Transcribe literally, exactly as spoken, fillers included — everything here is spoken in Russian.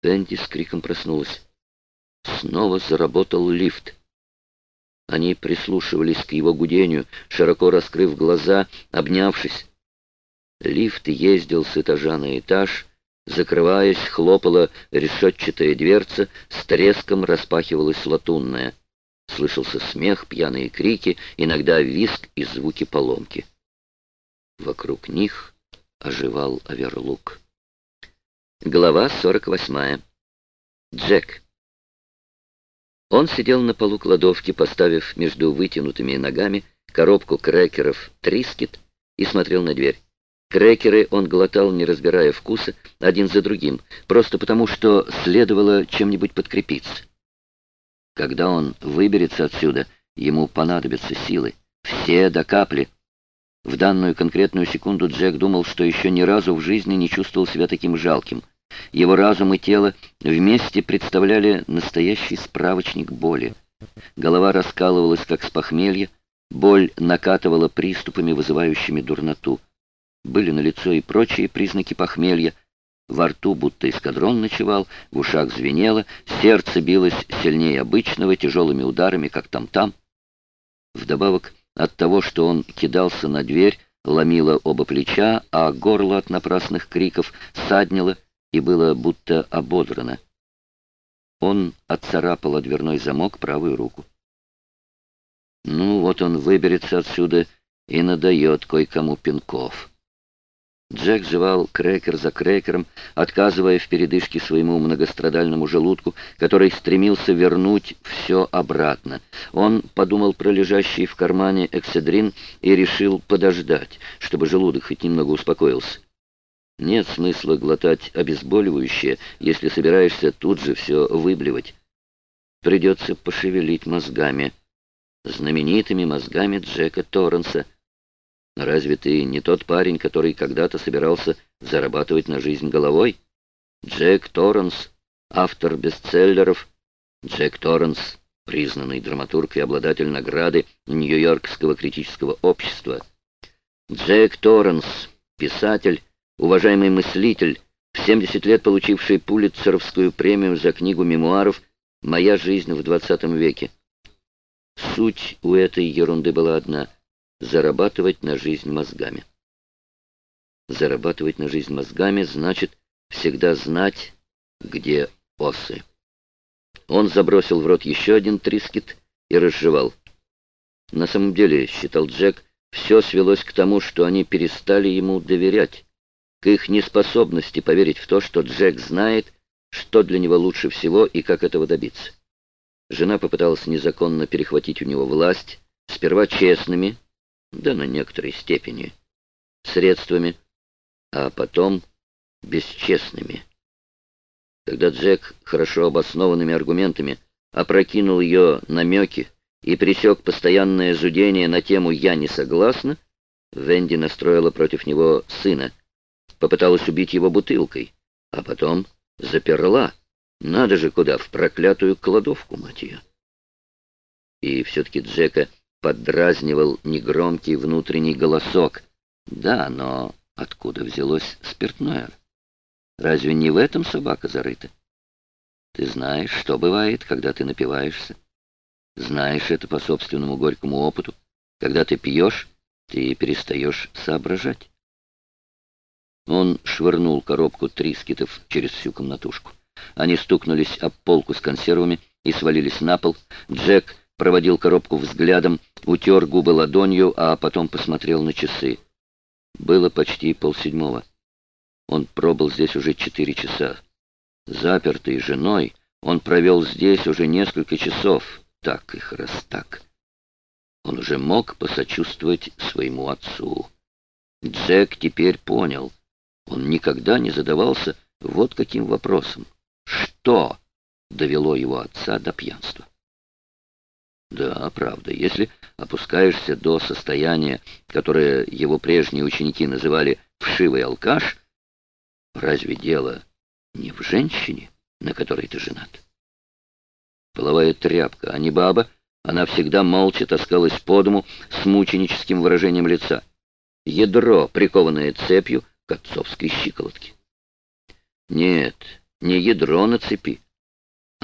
Энди с криком проснулась. Снова заработал лифт. Они прислушивались к его гудению, широко раскрыв глаза, обнявшись. Лифт ездил с этажа на этаж, закрываясь, хлопала решетчатая дверца, с треском распахивалась латунная. Слышался смех, пьяные крики, иногда визг и звуки поломки. Вокруг них оживал оверлук. Глава сорок восьмая. Джек. Он сидел на полу кладовки, поставив между вытянутыми ногами коробку крекеров «Трискит» и смотрел на дверь. Крекеры он глотал, не разбирая вкуса, один за другим, просто потому, что следовало чем-нибудь подкрепиться. Когда он выберется отсюда, ему понадобятся силы, все до капли. В данную конкретную секунду Джек думал, что еще ни разу в жизни не чувствовал себя таким жалким. Его разум и тело вместе представляли настоящий справочник боли. Голова раскалывалась, как с похмелья, боль накатывала приступами, вызывающими дурноту. Были налицо и прочие признаки похмелья. Во рту будто эскадрон ночевал, в ушах звенело, сердце билось сильнее обычного, тяжелыми ударами, как там-там. Вдобавок от того, что он кидался на дверь, ломило оба плеча, а горло от напрасных криков саднило и было будто ободрано. Он отцарапал о дверной замок правую руку. Ну, вот он выберется отсюда и надает кое-кому пинков. Джек жевал крекер за крекером, отказывая в передышке своему многострадальному желудку, который стремился вернуть все обратно. Он подумал про лежащий в кармане экседрин и решил подождать, чтобы желудок хоть немного успокоился. Нет смысла глотать обезболивающее, если собираешься тут же все выблевать. Придется пошевелить мозгами. Знаменитыми мозгами Джека Торренса. Разве ты не тот парень, который когда-то собирался зарабатывать на жизнь головой? Джек Торренс, автор бестселлеров. Джек Торренс, признанный драматург и обладатель награды Нью-Йоркского критического общества. Джек Торренс, писатель, уважаемый мыслитель, в семьдесят лет получивший Пулитцеровскую премию за книгу мемуаров «Моя жизнь в двадцатом веке». Суть у этой ерунды была одна — зарабатывать на жизнь мозгами. Зарабатывать на жизнь мозгами значит всегда знать, где осы. Он забросил в рот еще один трискит и разжевал. На самом деле, считал Джек, все свелось к тому, что они перестали ему доверять, к их неспособности поверить в то, что Джек знает, что для него лучше всего и как этого добиться. Жена попыталась незаконно перехватить у него власть, сперва честными, да на некоторой степени, средствами, а потом бесчестными. Когда Джек хорошо обоснованными аргументами опрокинул ее намеки и пресек постоянное зудение на тему «я не согласна», Венди настроила против него сына, попыталась убить его бутылкой, а потом заперла. Надо же куда, в проклятую кладовку, мать ее. И все-таки Джека поддразнивал негромкий внутренний голосок. Да, но откуда взялось спиртное? Разве не в этом собака зарыта? Ты знаешь, что бывает, когда ты напиваешься. Знаешь это по собственному горькому опыту. Когда ты пьешь, ты перестаешь соображать. Он швырнул коробку трискитов через всю комнатушку. Они стукнулись об полку с консервами и свалились на пол. Джек проводил коробку взглядом, утер губы ладонью, а потом посмотрел на часы. Было почти полседьмого. Он пробыл здесь уже четыре часа. Запертый женой, он провел здесь уже несколько часов. Так их раз так. Он уже мог посочувствовать своему отцу. Джек теперь понял. Он никогда не задавался вот каким вопросом. Что довело его отца до пьянства? Да, правда, если опускаешься до состояния, которое его прежние ученики называли «вшивый алкаш», разве дело не в женщине, на которой ты женат? Половая тряпка, а не баба, она всегда молча таскалась по дому с мученическим выражением лица. Ядро, прикованное цепью к отцовской щиколотке. Нет, не ядро на цепи.